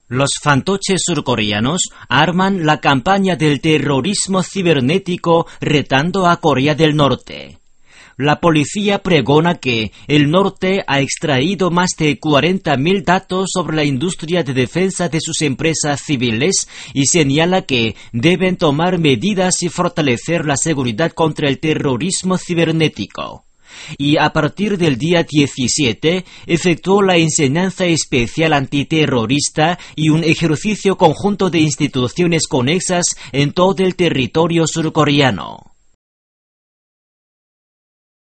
Los fantoches surcoreanos arman la campaña del terrorismo cibernético retando a Corea del Norte. La policía pregona que el norte ha extraído más de 40.000 datos sobre la industria de defensa de sus empresas civiles y señala que deben tomar medidas y fortalecer la seguridad contra el terrorismo cibernético. Y a partir del día 17 efectuó la enseñanza especial antiterrorista y un ejercicio conjunto de instituciones conexas en todo el territorio surcoreano.